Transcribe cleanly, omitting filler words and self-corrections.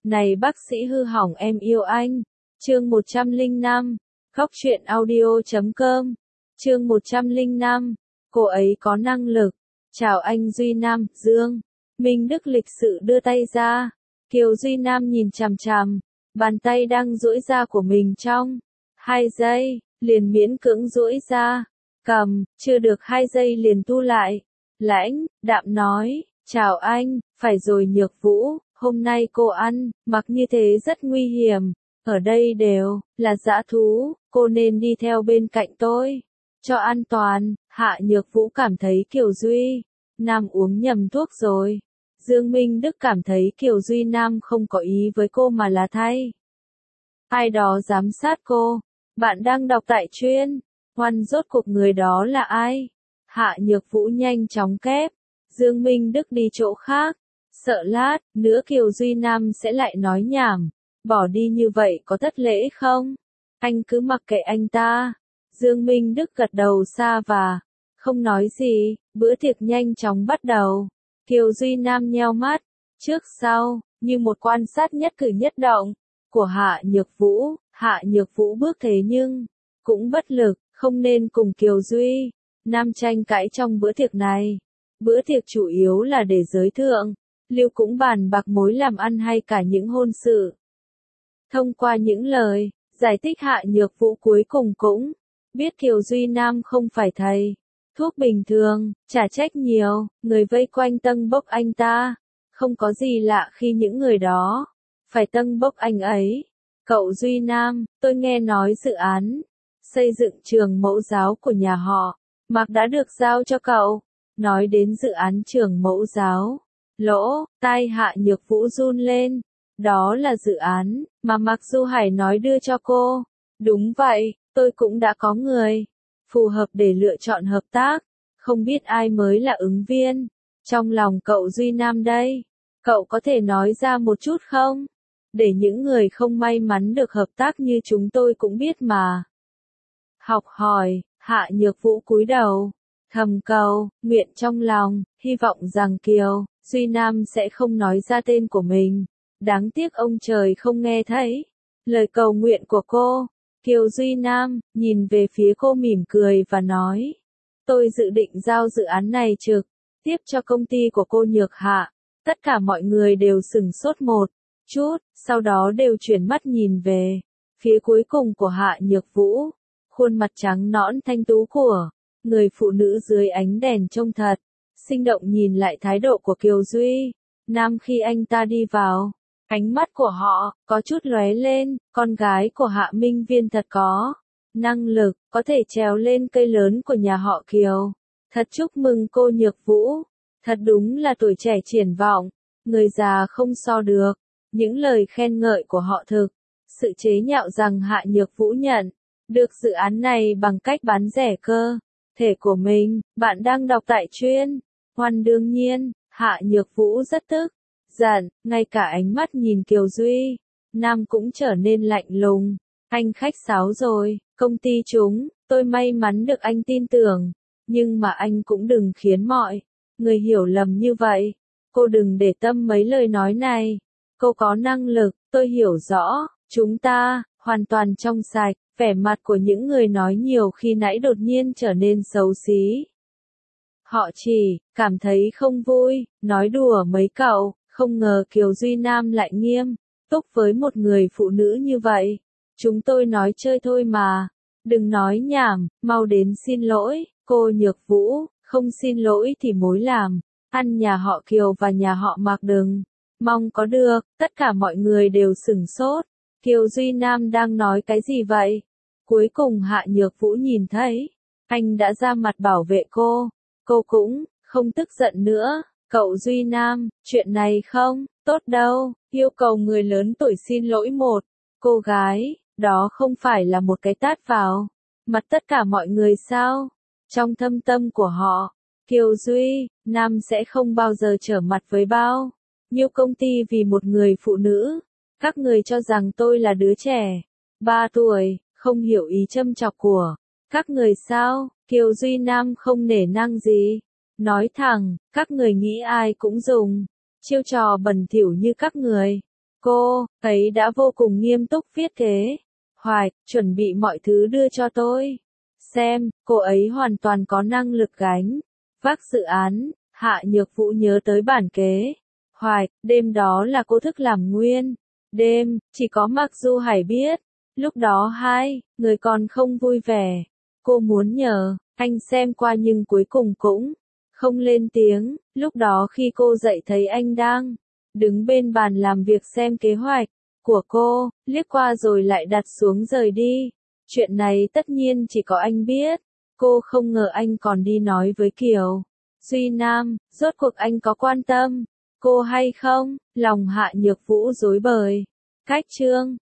Này bác sĩ hư hỏng em yêu anh. Chương 105. Góc truyện audio.com. Chương 105. Cô ấy có năng lực. Chào anh Duy Nam, Dương. Minh Đức lịch sự đưa tay ra. Kiều Duy Nam nhìn chằm chằm. Bàn tay đang duỗi ra của mình trong 2 giây, liền miễn cưỡng duỗi ra. Cầm, chưa được 2 giây liền thu lại. Lãnh, đạm nói, chào anh, phải rồi Nhược Vũ, hôm nay cô ăn, mặc như thế rất nguy hiểm. Ở đây đều là dã thú, cô nên đi theo bên cạnh tôi. Cho an toàn, Hạ Nhược Vũ cảm thấy Kiều Duy Nam uống nhầm thuốc rồi. Dương Minh Đức cảm thấy Kiều Duy Nam không có ý với cô mà là thay ai đó giám sát cô. Bạn đang đọc tại chuyên Hoan, rốt cuộc người đó là ai? Hạ Nhược Vũ nhanh chóng kép. Dương Minh Đức đi chỗ khác. Sợ lát nữa Kiều Duy Nam sẽ lại nói nhảm. Bỏ đi như vậy có thất lễ không? Anh cứ mặc kệ anh ta. Dương Minh Đức gật đầu xa và không nói gì. Bữa tiệc nhanh chóng bắt đầu. Kiều Duy Nam nheo mắt, trước sau, như một quan sát nhất cử nhất động của Hạ Nhược Vũ. Hạ Nhược Vũ bước thế nhưng cũng bất lực, không nên cùng Kiều Duy Nam tranh cãi trong bữa tiệc này. Bữa tiệc chủ yếu là để giới thượng lưu cũng bàn bạc mối làm ăn hay cả những hôn sự. Thông qua những lời giải thích, Hạ Nhược Vũ cuối cùng cũng biết Kiều Duy Nam không phải thầy thuốc bình thường. Chả trách nhiều người vây quanh tâng bốc anh ta. Không có gì lạ khi những người đó phải tâng bốc anh ấy. Cậu Duy Nam, tôi nghe nói dự án xây dựng trường mẫu giáo của nhà họ Mạc đã được giao cho cậu. Nói đến dự án trường mẫu giáo, lỗ tai Hạ Nhược Vũ run lên. Đó là dự án mà Mạc Du Hải nói đưa cho cô. Đúng vậy, tôi cũng đã có người phù hợp để lựa chọn hợp tác. Không biết ai mới là ứng viên trong lòng cậu Duy Nam đây. Cậu có thể nói ra một chút không? Để những người không may mắn được hợp tác như chúng tôi cũng biết mà. Học hỏi, Hạ Nhược Vũ cúi đầu, thầm cầu nguyện trong lòng, hy vọng rằng Kiều Duy Nam sẽ không nói ra tên của mình. Đáng tiếc ông trời không nghe thấy lời cầu nguyện của cô. Kiều Duy Nam nhìn về phía cô mỉm cười và nói, tôi dự định giao dự án này trực tiếp cho công ty của cô Nhược Hạ. Tất cả mọi người đều sửng sốt một chút, sau đó đều chuyển mắt nhìn về phía cuối cùng của Hạ Nhược Vũ. Khuôn mặt trắng nõn thanh tú của người phụ nữ dưới ánh đèn trông thật sinh động. Nhìn lại thái độ của Kiều Duy Nam khi anh ta đi vào, ánh mắt của họ có chút lóe lên. Con gái của Hạ Minh Viên thật có năng lực, có thể trèo lên cây lớn của nhà họ Kiều. Thật chúc mừng cô Nhược Vũ. Thật đúng là tuổi trẻ triển vọng, người già không so được. Những lời khen ngợi của họ thực sự chế nhạo rằng Hạ Nhược Vũ nhận được dự án này bằng cách bán rẻ cơ thể của mình. Bạn đang đọc tại chuyên Hoan. Đương nhiên, Hạ Nhược Vũ rất tức giận, ngay cả ánh mắt nhìn Kiều Duy Nam cũng trở nên lạnh lùng. Anh khách sáo rồi, công ty chúng tôi may mắn được anh tin tưởng, nhưng mà anh cũng đừng khiến mọi người hiểu lầm như vậy. Cô đừng để tâm mấy lời nói này. Cô có năng lực, tôi hiểu rõ. Chúng ta hoàn toàn trong sạch. Vẻ mặt của những người nói nhiều khi nãy đột nhiên trở nên xấu xí. Họ chỉ cảm thấy không vui, nói đùa mấy cậu. Không ngờ Kiều Duy Nam lại nghiêm túc với một người phụ nữ như vậy. Chúng tôi nói chơi thôi mà. Đừng nói nhảm, mau đến xin lỗi. Cô Nhược Vũ, không xin lỗi thì mối làm ăn nhà họ Kiều và nhà họ Mạc đừng mong có được. Tất cả mọi người đều sửng sốt. Kiều Duy Nam đang nói cái gì vậy? Cuối cùng Hạ Nhược Vũ nhìn thấy anh đã ra mặt bảo vệ cô. Cô cũng không tức giận nữa. Cậu Duy Nam, chuyện này không tốt đâu. Yêu cầu người lớn tuổi xin lỗi một cô gái, đó không phải là một cái tát vào mặt tất cả mọi người sao? Trong thâm tâm của họ, Kiều Duy Nam sẽ không bao giờ trở mặt với bao nhiêu công ty vì một người phụ nữ. Các người cho rằng tôi là đứa trẻ 3 tuổi, không hiểu ý châm chọc của các người sao? Kiều Duy Nam không nể nang gì. Nói thẳng, các người nghĩ ai cũng dùng chiêu trò bẩn thỉu như các người Cô ấy đã vô cùng nghiêm túc viết kế hoạch, chuẩn bị mọi thứ đưa cho tôi xem, cô ấy hoàn toàn có năng lực gánh vác dự án. Hạ Nhược Vũ nhớ tới bản kế hoạch, đêm đó là cô thức làm nguyên đêm, chỉ có Mạc Du Hải biết. Lúc đó hai người còn không vui vẻ. Cô muốn nhờ anh xem qua nhưng cuối cùng cũng không lên tiếng. Lúc đó khi cô dậy thấy anh đang đứng bên bàn làm việc xem kế hoạch của cô, liếc qua rồi lại đặt xuống rời đi. Chuyện này tất nhiên chỉ có anh biết. Cô không ngờ anh còn đi nói với Kiều Duy Nam, rốt cuộc anh có quan tâm cô hay không? Lòng Hạ Nhược Vũ rối bời. Cách chương